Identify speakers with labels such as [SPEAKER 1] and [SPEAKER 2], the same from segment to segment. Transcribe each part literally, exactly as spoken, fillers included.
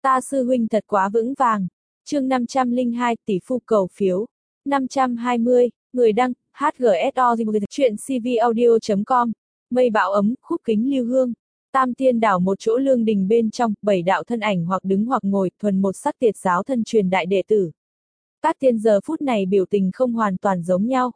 [SPEAKER 1] Ta sư huynh thật quá vững vàng. Chương năm trăm lẻ hai, tỷ phu cầu phiếu. năm trăm hai mươi, người đăng, hát giê ét o chuyện cvaudio chấm com. Mây bão ấm, khúc kính lưu hương. Tam tiên đảo một chỗ lương đình bên trong, bảy đạo thân ảnh hoặc đứng hoặc ngồi, thuần một sắc tiệt giáo thân truyền đại đệ tử. Các tiên giờ phút này biểu tình không hoàn toàn giống nhau.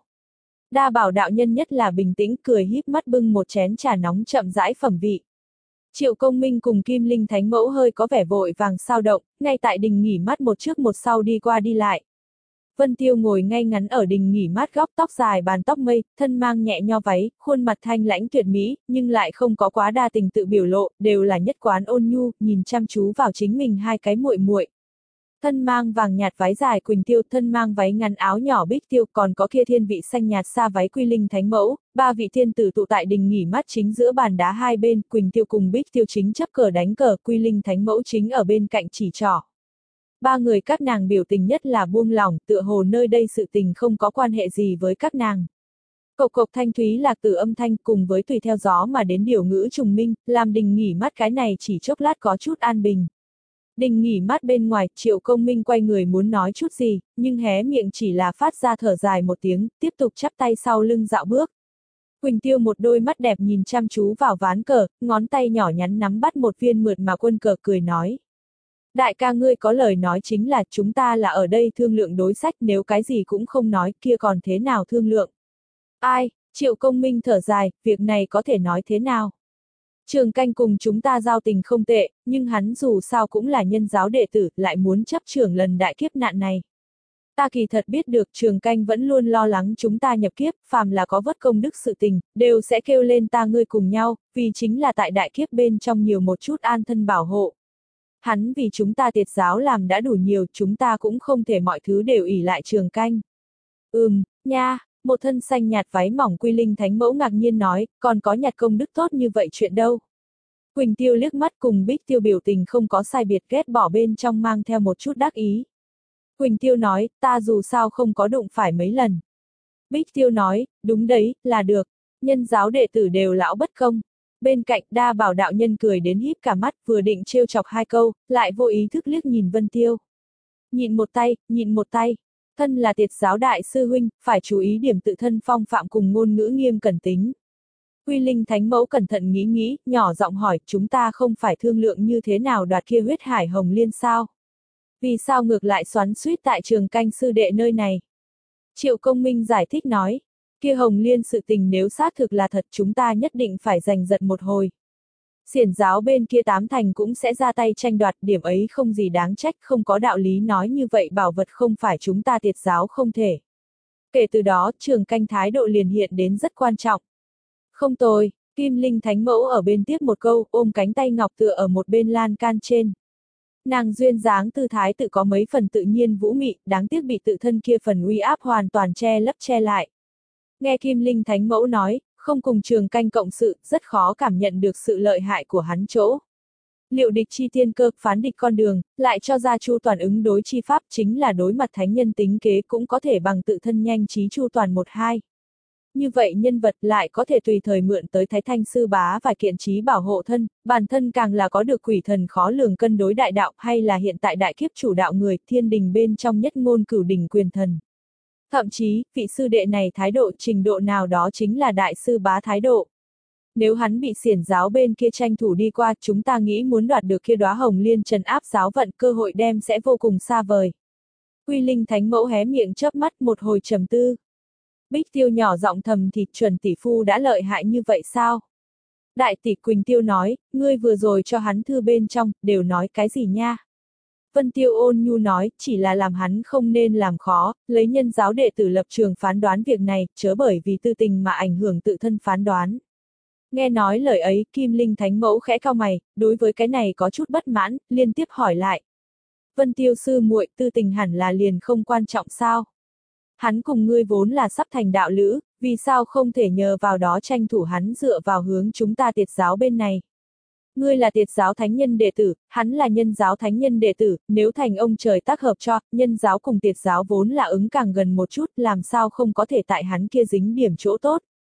[SPEAKER 1] Đa bảo đạo nhân nhất là bình tĩnh cười híp mắt bưng một chén trà nóng chậm rãi phẩm vị. Triệu Công Minh cùng Kim Linh Thánh Mẫu hơi có vẻ vội vàng sao động, ngay tại đình nghỉ mát một trước một sau đi qua đi lại. Vân Tiêu ngồi ngay ngắn ở đình nghỉ mát góc tóc dài bàn tóc mây, thân mang nhẹ nho váy, khuôn mặt thanh lãnh tuyệt mỹ, nhưng lại không có quá đa tình tự biểu lộ, đều là nhất quán ôn nhu, nhìn chăm chú vào chính mình hai cái muội muội. Thân mang vàng nhạt váy dài Quỳnh Tiêu, thân mang váy ngắn áo nhỏ Bích Tiêu, còn có kia thiên vị xanh nhạt xa váy Quy Linh Thánh Mẫu, ba vị thiên tử tụ tại đình nghỉ mát chính giữa bàn đá hai bên, Quỳnh Tiêu cùng Bích Tiêu chính chấp cờ đánh cờ, Quy Linh Thánh Mẫu chính ở bên cạnh chỉ trỏ. Ba người các nàng biểu tình nhất là buông lỏng, tựa hồ nơi đây sự tình không có quan hệ gì với các nàng. Cộc cộc thanh thúy lạc từ âm thanh cùng với tùy theo gió mà đến điều ngữ trùng minh, làm đình nghỉ mát cái này chỉ chốc lát có chút an bình. Đình nghỉ mát bên ngoài, Triệu Công Minh quay người muốn nói chút gì, nhưng hé miệng chỉ là phát ra thở dài một tiếng, tiếp tục chắp tay sau lưng dạo bước. Quỳnh Tiêu một đôi mắt đẹp nhìn chăm chú vào ván cờ, ngón tay nhỏ nhắn nắm bắt một viên mượt mà quân cờ cười nói. Đại ca ngươi có lời nói chính là chúng ta là ở đây thương lượng đối sách, nếu cái gì cũng không nói kia còn thế nào thương lượng. Ai, Triệu Công Minh thở dài, việc này có thể nói thế nào? Trường Canh cùng chúng ta giao tình không tệ, nhưng hắn dù sao cũng là nhân giáo đệ tử, lại muốn chấp trưởng lần đại kiếp nạn này. Ta kỳ thật biết được Trường Canh vẫn luôn lo lắng chúng ta nhập kiếp, phàm là có vất công đức sự tình, đều sẽ kêu lên ta ngươi cùng nhau, vì chính là tại đại kiếp bên trong nhiều một chút an thân bảo hộ. Hắn vì chúng ta tiệt giáo làm đã đủ nhiều, chúng ta cũng không thể mọi thứ đều ỷ lại Trường Canh. Ừm, nha, một thân xanh nhạt váy mỏng Quy Linh Thánh Mẫu ngạc nhiên nói, còn có nhặt công đức tốt như vậy chuyện đâu. Quỳnh Tiêu liếc mắt cùng Bích Tiêu biểu tình không có sai biệt, ghét bỏ bên trong mang theo một chút đắc ý. Quỳnh Tiêu nói, ta dù sao không có đụng phải mấy lần. Bích Tiêu nói, đúng đấy, là được, nhân giáo đệ tử đều lão bất công. Bên cạnh Đa Bảo đạo nhân cười đến híp cả mắt, vừa định trêu chọc hai câu, lại vô ý thức liếc nhìn Vân Tiêu. Nhịn một tay, nhịn một tay. Thân là tiệt giáo đại sư huynh, phải chú ý điểm tự thân phong phạm cùng ngôn ngữ nghiêm cẩn tính. Quy Linh Thánh Mẫu cẩn thận nghĩ nghĩ, nhỏ giọng hỏi, chúng ta không phải thương lượng như thế nào đoạt kia huyết hải hồng liên sao? Vì sao ngược lại xoắn xuýt tại Trường Canh sư đệ nơi này? Triệu Công Minh giải thích nói, kia hồng liên sự tình nếu xác thực là thật chúng ta nhất định phải giành giật một hồi. Xiển giáo bên kia tám thành cũng sẽ ra tay tranh đoạt, điểm ấy không gì đáng trách, không có đạo lý nói như vậy bảo vật không phải chúng ta tiệt giáo không thể. Kể từ đó, Trường Canh thái độ liền hiện đến rất quan trọng. Không tồi, Kim Linh Thánh Mẫu ở bên tiếp một câu, ôm cánh tay ngọc tựa ở một bên lan can trên. Nàng duyên dáng tư thái tự có mấy phần tự nhiên vũ mị, đáng tiếc bị tự thân kia phần uy áp hoàn toàn che lấp che lại. Nghe Kim Linh Thánh Mẫu nói, không cùng Trường Canh cộng sự, rất khó cảm nhận được sự lợi hại của hắn chỗ. Liệu địch chi tiên cơ, phán địch con đường, lại cho ra chu toàn ứng đối chi pháp chính là đối mặt thánh nhân tính kế cũng có thể bằng tự thân nhanh trí chu toàn một hai. Như vậy nhân vật lại có thể tùy thời mượn tới Thái Thanh sư bá vài kiện trí bảo hộ thân, bản thân càng là có được quỷ thần khó lường cân đối đại đạo hay là hiện tại đại kiếp chủ đạo người thiên đình bên trong nhất ngôn cửu đỉnh quyền thần. Thậm chí, vị sư đệ này thái độ trình độ nào đó chính là đại sư bá thái độ. Nếu hắn bị xiển giáo bên kia tranh thủ đi qua, chúng ta nghĩ muốn đoạt được kia đóa hồng liên trấn áp giáo vận cơ hội đem sẽ vô cùng xa vời. Quy Linh Thánh Mẫu hé miệng chớp mắt một hồi trầm tư. Bích Tiêu nhỏ giọng thầm thì chuẩn tỷ phu đã lợi hại như vậy sao? Đại tỷ Quỳnh Tiêu nói, ngươi vừa rồi cho hắn thư bên trong, đều nói cái gì nha? Vân Tiêu ôn nhu nói, chỉ là làm hắn không nên làm khó, lấy nhân giáo đệ tử lập trường phán đoán việc này, chớ bởi vì tư tình mà ảnh hưởng tự thân phán đoán. Nghe nói lời ấy, Kim Linh Thánh Mẫu khẽ cau mày, đối với cái này có chút bất mãn, liên tiếp hỏi lại. Vân Tiêu sư muội, tư tình hẳn là liền không quan trọng sao? Hắn cùng ngươi vốn là sắp thành đạo lữ, vì sao không thể nhờ vào đó tranh thủ hắn dựa vào hướng chúng ta tiệt giáo bên này? Ngươi là tiệt giáo thánh nhân đệ tử, hắn là nhân giáo thánh nhân đệ tử, nếu thành ông trời tác hợp cho, nhân giáo cùng tiệt giáo vốn là ứng càng gần một chút, làm sao không có thể tại hắn kia dính điểm chỗ tốt.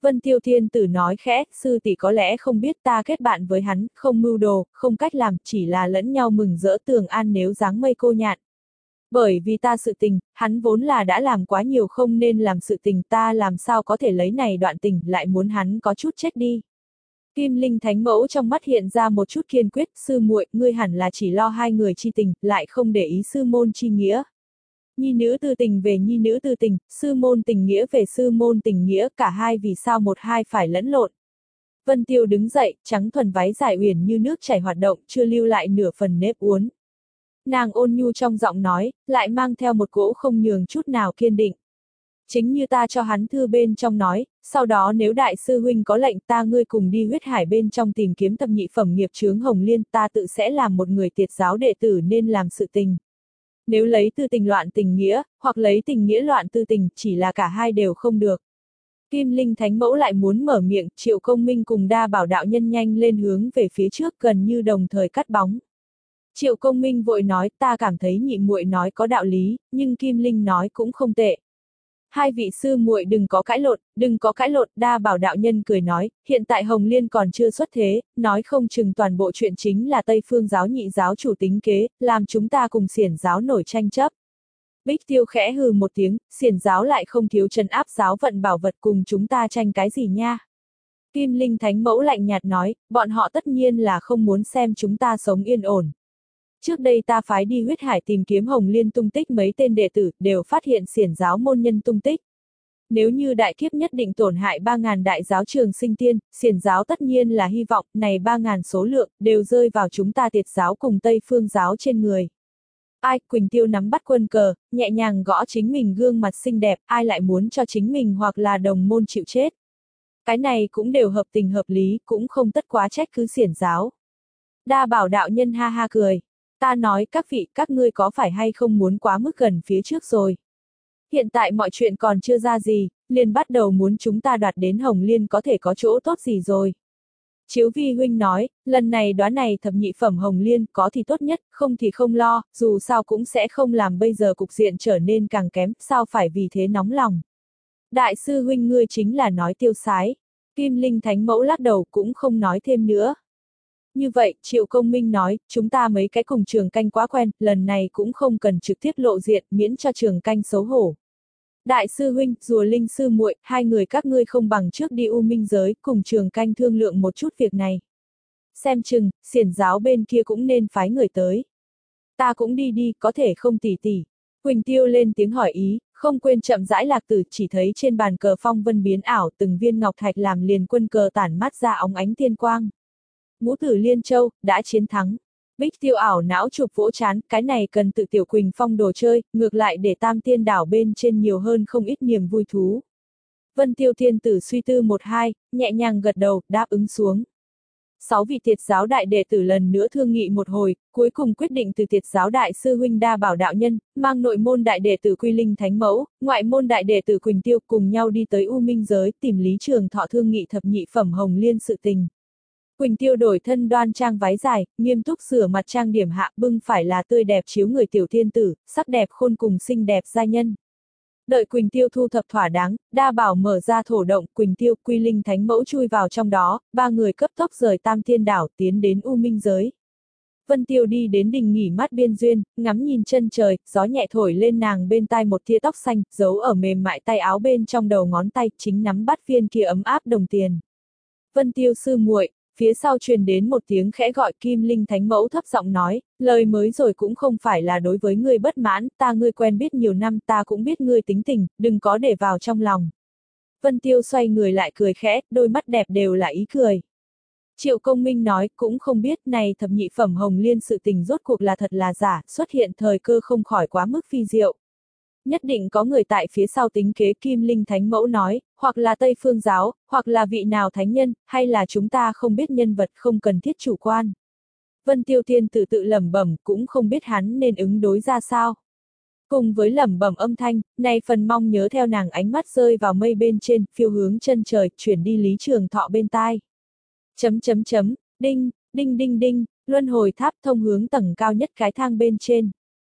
[SPEAKER 1] Vân Tiêu Thiên Tử nói khẽ, sư tỷ có lẽ không biết ta kết bạn với hắn, không mưu đồ, không cách làm, chỉ là lẫn nhau mừng rỡ tường an nếu dáng mây cô nhạn. Bởi vì ta sự tình, hắn vốn là đã làm quá nhiều không nên làm sự tình, ta làm sao có thể lấy này đoạn tình, lại muốn hắn có chút chết đi. Kim Linh Thánh Mẫu trong mắt hiện ra một chút kiên quyết, sư muội, ngươi hẳn là chỉ lo hai người chi tình, lại không để ý sư môn chi nghĩa. Nhi nữ tư tình về nhi nữ tư tình, sư môn tình nghĩa về sư môn tình nghĩa, cả hai vì sao một hai phải lẫn lộn. Vân Tiêu đứng dậy, trắng thuần váy dài uyển như nước chảy hoạt động, chưa lưu lại nửa phần nếp uốn. Nàng ôn nhu trong giọng nói, lại mang theo một cỗ không nhường chút nào kiên định. Chính như ta cho hắn thư bên trong nói, sau đó nếu đại sư huynh có lệnh ta ngươi cùng đi huyết hải bên trong tìm kiếm thập nhị phẩm nghiệp chướng Hồng Liên, ta tự sẽ làm một người tiệt giáo đệ tử nên làm sự tình. Nếu lấy tư tình loạn tình nghĩa, hoặc lấy tình nghĩa loạn tư tình, chỉ là cả hai đều không được. Kim Linh Thánh Mẫu lại muốn mở miệng, Triệu Công Minh cùng Đa Bảo đạo nhân nhanh lên hướng về phía trước gần như đồng thời cắt bóng. Triệu Công Minh vội nói, ta cảm thấy nhị muội nói có đạo lý, nhưng Kim Linh nói cũng không tệ. Hai vị sư muội đừng có cãi lộn, đừng có cãi lộn, Đa Bảo đạo nhân cười nói, hiện tại Hồng Liên còn chưa xuất thế, nói không chừng toàn bộ chuyện chính là Tây Phương giáo nhị giáo chủ tính kế, làm chúng ta cùng xiển giáo nổi tranh chấp. Bích Tiêu khẽ hừ một tiếng, xiển giáo lại không thiếu trấn áp giáo vận bảo vật cùng chúng ta tranh cái gì nha. Kim Linh Thánh Mẫu lạnh nhạt nói, bọn họ tất nhiên là không muốn xem chúng ta sống yên ổn. Trước đây ta phái đi huyết hải tìm kiếm Hồng Liên tung tích mấy tên đệ tử, đều phát hiện xiển giáo môn nhân tung tích. Nếu như đại kiếp nhất định tổn hại ba ngàn đại giáo trường sinh tiên, xiển giáo tất nhiên là hy vọng, này ba ngàn số lượng, đều rơi vào chúng ta tiệt giáo cùng Tây Phương giáo trên người. Ai, Quỳnh Tiêu nắm bắt quân cờ, nhẹ nhàng gõ chính mình gương mặt xinh đẹp, ai lại muốn cho chính mình hoặc là đồng môn chịu chết. Cái này cũng đều hợp tình hợp lý, cũng không tất quá trách cứ xiển giáo. Đa Bảo đạo nhân ha ha cười. Ta nói các vị, các ngươi có phải hay không muốn quá mức gần phía trước rồi. Hiện tại mọi chuyện còn chưa ra gì, liền bắt đầu muốn chúng ta đoạt đến Hồng Liên có thể có chỗ tốt gì rồi. Chiếu Vi huynh nói, lần này đoán này thập nhị phẩm Hồng Liên có thì tốt nhất, không thì không lo, dù sao cũng sẽ không làm bây giờ cục diện trở nên càng kém, sao phải vì thế nóng lòng. Đại sư huynh ngươi chính là nói tiêu sái. Kim Linh Thánh Mẫu lắc đầu cũng không nói thêm nữa. Như vậy, Triệu Công Minh nói, chúng ta mấy cái cùng Trường Canh quá quen, lần này cũng không cần trực tiếp lộ diện, miễn cho Trường Canh xấu hổ. Đại sư huynh, rùa linh sư muội, hai người các ngươi không bằng trước đi U Minh giới, cùng Trường Canh thương lượng một chút việc này. Xem chừng, xiển giáo bên kia cũng nên phái người tới. Ta cũng đi đi, có thể không tỉ tỉ. Quỳnh Tiêu lên tiếng hỏi ý, không quên chậm rãi lạc tử, chỉ thấy trên bàn cờ phong vân biến ảo, từng viên ngọc thạch làm liền quân cờ tản mát ra óng ánh thiên quang. Ngũ tử Liên Châu, đã chiến thắng. Bích Tiêu ảo não chụp vỗ chán, cái này cần tự Tiểu Quỳnh Phong đồ chơi, ngược lại để Tam Tiên đảo bên trên nhiều hơn không ít niềm vui thú. Vân Tiêu Thiên Tử suy tư một hai, nhẹ nhàng gật đầu, đáp ứng xuống. Sáu vị tiệt giáo đại đệ tử lần nữa thương nghị một hồi, cuối cùng quyết định từ tiệt giáo đại sư huynh Đa Bảo đạo nhân, mang nội môn đại đệ tử Quy Linh Thánh Mẫu, ngoại môn đại đệ tử Quỳnh Tiêu cùng nhau đi tới U Minh giới tìm Lý Trường Thọ thương nghị thập nhị phẩm Hồng Liên sự tình. Quỳnh Tiêu đổi thân đoan trang váy dài, nghiêm túc sửa mặt trang điểm hạ, bưng phải là tươi đẹp chiếu người tiểu thiên tử, sắc đẹp khôn cùng xinh đẹp giai nhân. Đợi Quỳnh Tiêu thu thập thỏa đáng, Đa Bảo mở ra thổ động, Quỳnh Tiêu, Quy Linh Thánh Mẫu chui vào trong đó, ba người cấp tốc rời Tam Thiên đảo tiến đến U Minh giới. Vân Tiêu đi đến đình nghỉ mát biên duyên, ngắm nhìn chân trời, gió nhẹ thổi lên nàng bên tai một tia tóc xanh, giấu ở mềm mại tay áo bên trong đầu ngón tay, chính nắm bắt viên kia ấm áp đồng tiền. Vân Tiêu sư muội. Phía sau truyền đến một tiếng khẽ gọi, Kim Linh Thánh Mẫu thấp giọng nói, lời mới rồi cũng không phải là đối với ngươi bất mãn, ta ngươi quen biết nhiều năm, ta cũng biết ngươi tính tình, đừng có để vào trong lòng. Vân Tiêu xoay người lại cười khẽ, đôi mắt đẹp đều là ý cười. Triệu Công Minh nói, cũng không biết này thập nhị phẩm Hồng Liên sự tình rốt cuộc là thật là giả, xuất hiện thời cơ không khỏi quá mức phi diệu. Nhất định có người tại phía sau tính kế. Kim Linh Thánh Mẫu nói, hoặc là Tây Phương giáo, hoặc là vị nào thánh nhân, hay là chúng ta không biết nhân vật không cần thiết chủ quan. Vân Tiêu Thiên Tử tự lẩm bẩm, cũng không biết hắn nên ứng đối ra sao. Cùng với lẩm bẩm âm thanh, này phần mong nhớ theo nàng ánh mắt rơi vào mây bên trên, phiêu hướng chân trời, chuyển đi Lý Trường Thọ bên tai. Chấm chấm chấm, đinh, đinh đinh đinh, luân hồi tháp thông hướng tầng cao nhất cái thang bên trên.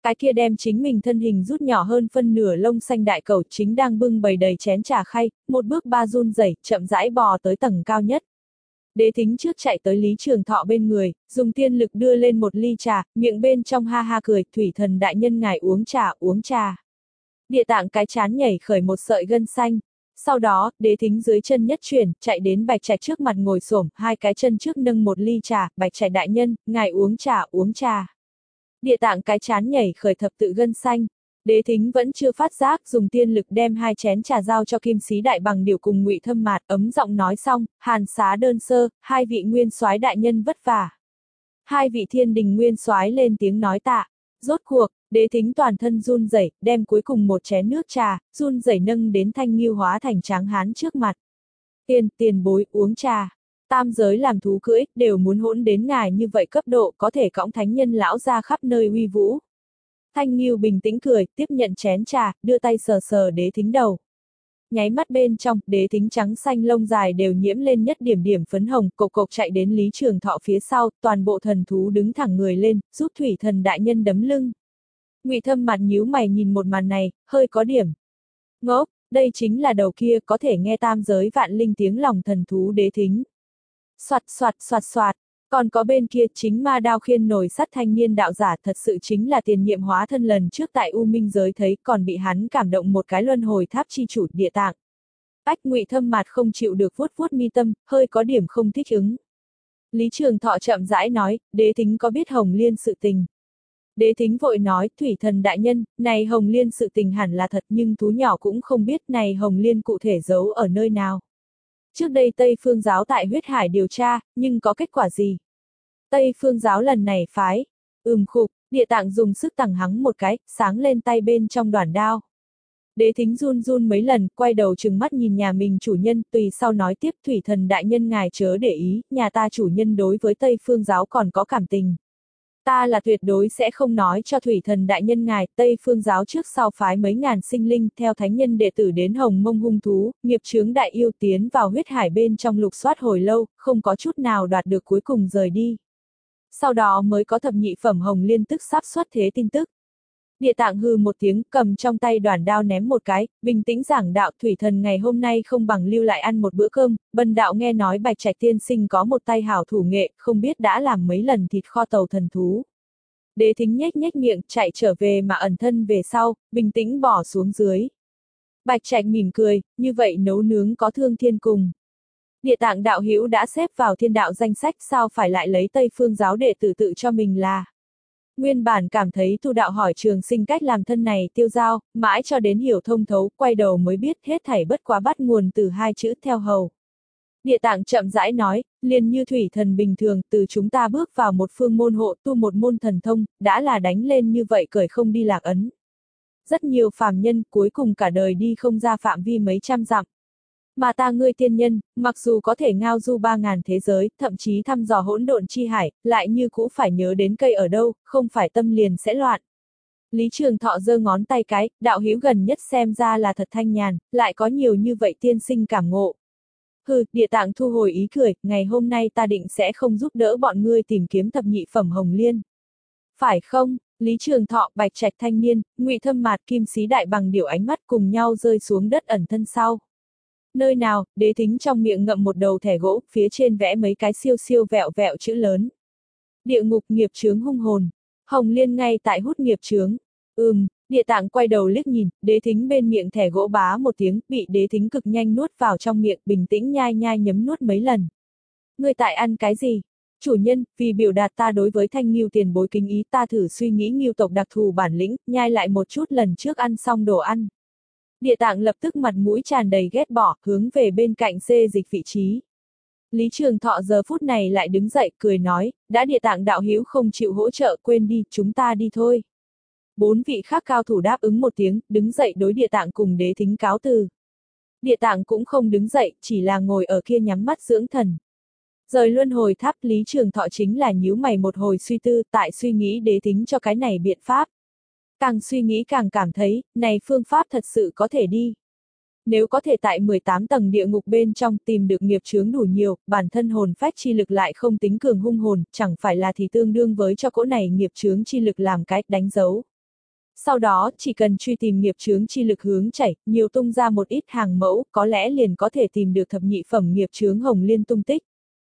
[SPEAKER 1] Cái kia đem chính mình thân hình rút nhỏ hơn phân nửa lông xanh đại cẩu chính đang bưng bày đầy chén trà khay, một bước ba run rẩy, chậm rãi bò tới tầng cao nhất. Đế Thính trước chạy tới Lý Trường Thọ bên người, dùng tiên lực đưa lên một ly trà, miệng bên trong ha ha cười, thủy thần đại nhân ngài uống trà, uống trà. Địa Tạng cái chán nhảy khởi một sợi gân xanh. Sau đó, Đế Thính dưới chân nhất chuyển, chạy đến Bạch Trạch trước mặt ngồi xổm, hai cái chân trước nâng một ly trà, Bạch Trạch đại nhân, ngài uống trà, uống trà. Địa Tạng cái chán nhảy khởi thập tự gân xanh. Đế Thính vẫn chưa phát giác, dùng tiên lực đem hai chén trà giao cho Kim Sĩ Đại Bằng Điểu cùng Ngụy Thâm Mạt, ấm giọng nói xong, hàn xá đơn sơ, hai vị nguyên soái đại nhân vất vả. Hai vị thiên đình nguyên soái lên tiếng nói tạ. Rốt cuộc, Đế Thính toàn thân run rẩy, đem cuối cùng một chén nước trà, run rẩy nâng đến Thanh Ngưu hóa thành tráng hán trước mặt. Tiền, tiền bối, uống trà. Tam giới làm thú cưỡi, đều muốn hỗn đến ngài như vậy cấp độ, có thể cõng thánh nhân lão ra khắp nơi uy vũ. Thanh Ngưu bình tĩnh cười, tiếp nhận chén trà, đưa tay sờ sờ Đế Thính đầu. Nháy mắt bên trong, Đế Thính trắng xanh lông dài đều nhiễm lên nhất điểm điểm phấn hồng, cộc cộc chạy đến Lý Trường Thọ phía sau, toàn bộ thần thú đứng thẳng người lên, giúp thủy thần đại nhân đấm lưng. Ngụy Thâm mặt nhíu mày nhìn một màn này, hơi có điểm ngốc, đây chính là đầu kia có thể nghe tam giới vạn linh tiếng lòng thần thú Đế Thính. Soạt soạt soạt soạt, còn có bên kia chính ma đao khiên nổi sắt thanh niên đạo giả thật sự chính là tiền nhiệm hóa thân lần trước tại U Minh giới thấy, còn bị hắn cảm động một cái luân hồi tháp chi chủ Địa Tạng. Ách, Ngụy Thâm mặt không chịu được vuốt vuốt mi tâm, hơi có điểm không thích ứng. Lý Trường Thọ chậm rãi nói, Đế Thính có biết Hồng Liên sự tình. Đế Thính vội nói, thủy thần đại nhân, này Hồng Liên sự tình hẳn là thật nhưng thú nhỏ cũng không biết này Hồng Liên cụ thể giấu ở nơi nào. Trước đây Tây Phương giáo tại huyết hải điều tra, nhưng có kết quả gì? Tây Phương giáo lần này phái, ừm khục, Địa Tạng dùng sức tẳng hắng một cái, sáng lên tay bên trong đoản đao. Đế Thính run run mấy lần, quay đầu trừng mắt nhìn nhà mình chủ nhân, tùy sau nói tiếp, thủy thần đại nhân ngài chớ để ý, nhà ta chủ nhân đối với Tây Phương giáo còn có cảm tình. Ta là tuyệt đối sẽ không nói cho thủy thần đại nhân ngài, Tây Phương giáo trước sau phái mấy ngàn sinh linh theo thánh nhân đệ tử đến Hồng Mông hung thú, nghiệp chướng đại yêu tiến vào huyết hải bên trong lục soát hồi lâu, không có chút nào đoạt được cuối cùng rời đi. Sau đó mới có thập nhị phẩm Hồng Liên tức sắp xuất thế tin tức. Địa Tạng hừ một tiếng, cầm trong tay đoản đao ném một cái, bình tĩnh giảng đạo, thủy thần ngày hôm nay không bằng lưu lại ăn một bữa cơm, Bần đạo nghe nói Bạch Trạch tiên sinh có một tay hảo thủ nghệ, không biết đã làm mấy lần thịt kho tàu thần thú. Đế Thính nhếch nhếch miệng, chạy trở về mà ẩn thân về sau, bình tĩnh bỏ xuống dưới. Bạch Trạch mỉm cười, như vậy nấu nướng có thương thiên cùng. Địa Tạng đạo hữu đã xếp vào thiên đạo danh sách, sao phải lại lấy Tây Phương giáo đệ tử tự cho mình là. Nguyên bản cảm thấy tu đạo hỏi Trường Sinh cách làm thân này tiêu dao, mãi cho đến hiểu thông thấu, quay đầu mới biết hết thảy bất quá bắt nguồn từ hai chữ theo hầu. Địa Tạng chậm rãi nói, liền như thủy thần bình thường, từ chúng ta bước vào một phương môn hộ tu một môn thần thông, đã là đánh lên như vậy cởi không đi lạc ấn. Rất nhiều phàm nhân cuối cùng cả đời đi không ra phạm vi mấy trăm dặm. Mà ta ngươi tiên nhân, mặc dù có thể ngao du ba ngàn thế giới, thậm chí thăm dò hỗn độn chi hải, lại như cũ phải nhớ đến cây ở đâu, không phải tâm liền sẽ loạn. Lý Trường Thọ giơ ngón tay cái, đạo hữu gần nhất xem ra là thật thanh nhàn, lại có nhiều như vậy tiên sinh cảm ngộ. Hừ, Địa Tạng thu hồi ý cười, ngày hôm nay ta định sẽ không giúp đỡ bọn ngươi tìm kiếm thập nhị phẩm Hồng Liên. Phải không? Lý Trường Thọ, Bạch Trạch thanh niên, Ngụy Thâm Mạt, Kim Sĩ Đại Bằng Điểu ánh mắt cùng nhau rơi xuống đất ẩn thân sau. Nơi nào, Đế Thính trong miệng ngậm một đầu thẻ gỗ, phía trên vẽ mấy cái siêu siêu vẹo vẹo chữ lớn. Địa ngục nghiệp chướng hung hồn. Hồng Liên ngay tại hút nghiệp chướng. Ừm, Địa Tạng quay đầu liếc nhìn, Đế Thính bên miệng thẻ gỗ bá một tiếng, bị Đế Thính cực nhanh nuốt vào trong miệng, bình tĩnh nhai nhai nhấm nuốt mấy lần. Ngươi tại ăn cái gì? Chủ nhân, vì biểu đạt ta đối với Thanh Ngưu tiền bối kính ý, ta thử suy nghĩ Ngưu tộc đặc thù bản lĩnh, nhai lại một chút lần trước ăn xong đồ ăn. Địa Tạng lập tức mặt mũi tràn đầy ghét bỏ, hướng về bên cạnh xê dịch vị trí. Lý Trường Thọ giờ phút này lại đứng dậy, cười nói, đã Địa Tạng đạo hữu không chịu hỗ trợ, quên đi, chúng ta đi thôi. Bốn vị khác cao thủ đáp ứng một tiếng, đứng dậy đối Địa Tạng cùng Đế Thính cáo từ. Địa Tạng cũng không đứng dậy, chỉ là ngồi ở kia nhắm mắt dưỡng thần. Rời luân hồi tháp, Lý Trường Thọ chính là nhíu mày một hồi suy tư, tại suy nghĩ Đế Thính cho cái này biện pháp. Càng suy nghĩ càng cảm thấy, này phương pháp thật sự có thể đi. Nếu có thể tại mười tám tầng địa ngục bên trong tìm được nghiệp chướng đủ nhiều, bản thân hồn phách chi lực lại không tính cường hung hồn, chẳng phải là thì tương đương với cho cỗ này nghiệp chướng chi lực làm cái đánh dấu. Sau đó, chỉ cần truy tìm nghiệp chướng chi lực hướng chảy, nhiều tung ra một ít hàng mẫu, có lẽ liền có thể tìm được thập nhị phẩm nghiệp chướng Hồng Liên tung tích.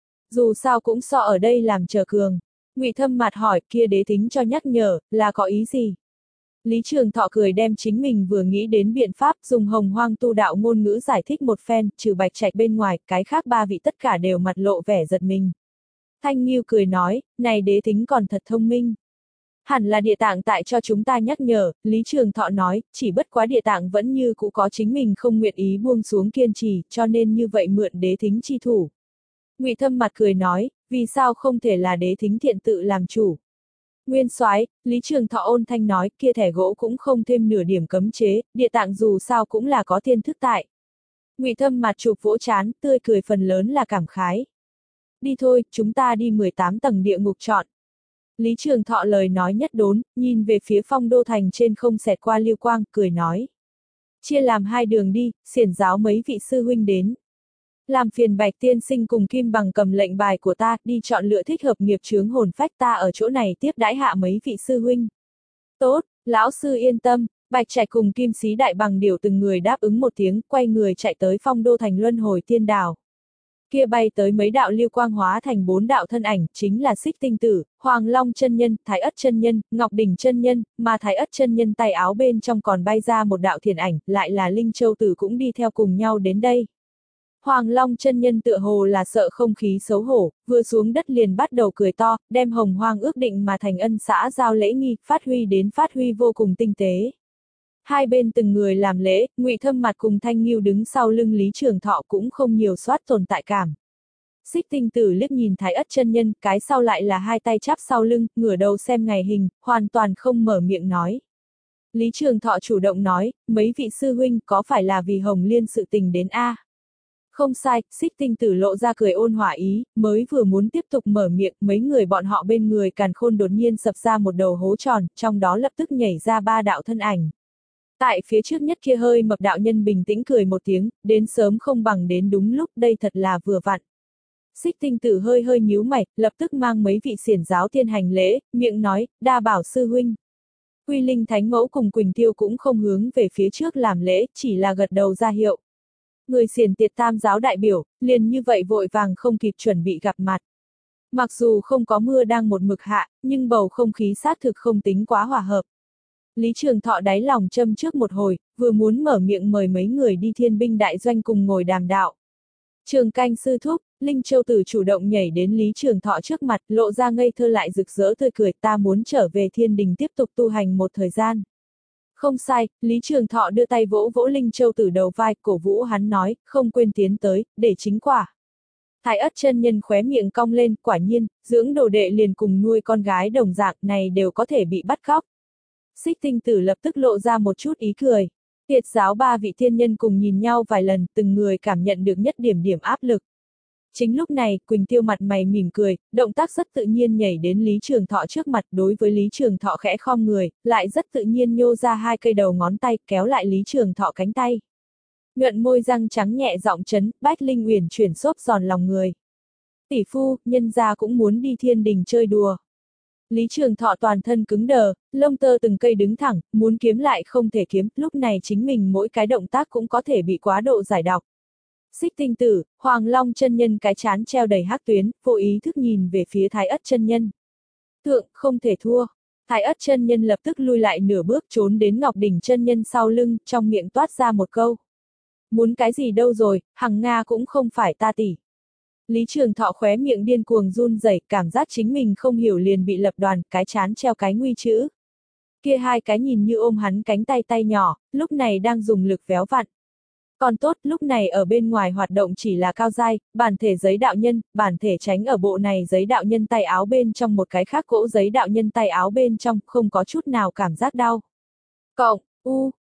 [SPEAKER 1] Dù sao cũng so ở đây làm chờ cường. Ngụy Thâm mặt hỏi, kia đế tính cho nhắc nhở, là có ý gì? Lý Trường Thọ cười đem chính mình vừa nghĩ đến biện pháp, dùng hồng hoang tu đạo ngôn ngữ giải thích một phen, trừ Bạch Trạch bên ngoài, cái khác ba vị tất cả đều mặt lộ vẻ giật mình. Thanh Nghiêu cười nói, này đế tính còn thật thông minh. Hẳn là địa tạng tại cho chúng ta nhắc nhở, Lý Trường Thọ nói, chỉ bất quá địa tạng vẫn như cũ có chính mình không nguyện ý buông xuống kiên trì, cho nên như vậy mượn đế thính chi thủ. Ngụy Thâm mặt cười nói, vì sao không thể là đế thính thiện tự làm chủ. Nguyên soái, Lý Trường Thọ ôn thanh nói, kia thẻ gỗ cũng không thêm nửa điểm cấm chế, địa tạng dù sao cũng là có thiên thức tại. Ngụy Thâm mặt chụp vỗ chán, tươi cười phần lớn là cảm khái. Đi thôi, chúng ta đi mười tám tầng địa ngục chọn. Lý Trường Thọ lời nói nhất đốn, nhìn về phía Phong Đô Thành trên không xẹt qua lưu quang, cười nói. Chia làm hai đường đi, xiển giáo mấy vị sư huynh đến. Làm phiền Bạch tiên sinh cùng Kim Bằng cầm lệnh bài của ta, đi chọn lựa thích hợp nghiệp chướng hồn phách, ta ở chỗ này tiếp đãi hạ mấy vị sư huynh. Tốt, lão sư yên tâm. Bạch Trạch cùng Kim Sĩ Đại Bằng điều từng người đáp ứng một tiếng, quay người chạy tới Phong Đô Thành luân hồi tiên đảo. Kia bay tới mấy đạo lưu quang hóa thành bốn đạo thân ảnh, chính là Xích Tinh Tử, Hoàng Long chân nhân, Thái Ất chân nhân, Ngọc Đỉnh chân nhân, mà Thái Ất chân nhân tay áo bên trong còn bay ra một đạo thiền ảnh, lại là Linh Châu Tử cũng đi theo cùng nhau đến đây. Hoàng Long chân nhân tựa hồ là sợ không khí xấu hổ, vừa xuống đất liền bắt đầu cười to, đem hồng hoang ước định mà thành ân xã giao lễ nghi, phát huy đến phát huy vô cùng tinh tế. Hai bên từng người làm lễ, Ngụy Thâm mặt cùng Thanh Nghiêu đứng sau lưng Lý Trường Thọ cũng không nhiều soát tồn tại cảm. Xích Tinh Tử liếc nhìn Thái Ất chân nhân, cái sau lại là hai tay chắp sau lưng, ngửa đầu xem ngày hình, hoàn toàn không mở miệng nói. Lý Trường Thọ chủ động nói, mấy vị sư huynh có phải là vì Hồng Liên sự tình đến a? À? Không sai, Xích Tinh Tử lộ ra cười ôn hòa ý, mới vừa muốn tiếp tục mở miệng, mấy người bọn họ bên người Càn Khôn đột nhiên sập ra một đầu hố tròn, trong đó lập tức nhảy ra ba đạo thân ảnh. Tại phía trước nhất kia hơi mập đạo nhân bình tĩnh cười một tiếng, đến sớm không bằng đến đúng lúc, đây thật là vừa vặn. Xích Tinh Tử hơi hơi nhíu mày, lập tức mang mấy vị xiển giáo tiên hành lễ, miệng nói, đa bảo sư huynh. Quy Linh Thánh Mẫu cùng Quỳnh Tiêu cũng không hướng về phía trước làm lễ, chỉ là gật đầu ra hiệu. Người xiển tiệt tam giáo đại biểu, liền như vậy vội vàng không kịp chuẩn bị gặp mặt. Mặc dù không có mưa đang một mực hạ, nhưng bầu không khí xác thực không tính quá hòa hợp. Lý Trường Thọ đáy lòng châm trước một hồi, vừa muốn mở miệng mời mấy người đi thiên binh đại doanh cùng ngồi đàm đạo. Trường Canh sư thúc, Linh Châu Tử chủ động nhảy đến Lý Trường Thọ trước mặt, lộ ra ngây thơ lại rực rỡ tươi cười, ta muốn trở về thiên đình tiếp tục tu hành một thời gian. Không sai, Lý Trường Thọ đưa tay vỗ vỗ Linh Châu Tử đầu vai, cổ vũ hắn nói, không quên tiến tới, để chính quả. Thái Ất chân nhân khóe miệng cong lên, quả nhiên, dưỡng đồ đệ liền cùng nuôi con gái đồng dạng này đều có thể bị bắt cóc. Xích Tinh Tử lập tức lộ ra một chút ý cười. Tiệt giáo ba vị thiên nhân cùng nhìn nhau vài lần, từng người cảm nhận được nhất điểm điểm áp lực. Chính lúc này, Quỳnh Tiêu mặt mày mỉm cười, động tác rất tự nhiên nhảy đến Lý Trường Thọ trước mặt, đối với Lý Trường Thọ khẽ khom người, lại rất tự nhiên nhô ra hai cây đầu ngón tay, kéo lại Lý Trường Thọ cánh tay. Nhuận môi răng trắng nhẹ giọng chấn, Bách Linh Uyển chuyển xốp giòn lòng người. Tỷ phu, nhân gia cũng muốn đi thiên đình chơi đùa. Lý Trường Thọ toàn thân cứng đờ, lông tơ từng cây đứng thẳng, muốn kiếm lại không thể kiếm, lúc này chính mình mỗi cái động tác cũng có thể bị quá độ giải đọc. Xích Tinh Tử, Hoàng Long chân nhân cái chán treo đầy hắc tuyến, vô ý thức nhìn về phía Thái Ất chân nhân. Thượng, không thể thua. Thái Ất chân nhân lập tức lui lại nửa bước trốn đến Ngọc Đỉnh chân nhân sau lưng, trong miệng toát ra một câu. Muốn cái gì đâu rồi, Hằng Nga cũng không phải ta tỷ. Lý Trường Thọ khóe miệng điên cuồng run rẩy, cảm giác chính mình không hiểu liền bị lập đoàn, cái chán treo cái nguy chữ. Kia hai cái nhìn như ôm hắn cánh tay tay nhỏ, lúc này đang dùng lực véo vặn. Còn tốt, lúc này ở bên ngoài hoạt động chỉ là cao giai, bản thể giấy đạo nhân, bản thể tránh ở bộ này giấy đạo nhân tay áo bên trong một cái khác cỗ giấy đạo nhân tay áo bên trong, không có chút nào cảm giác đau. Cộng, u,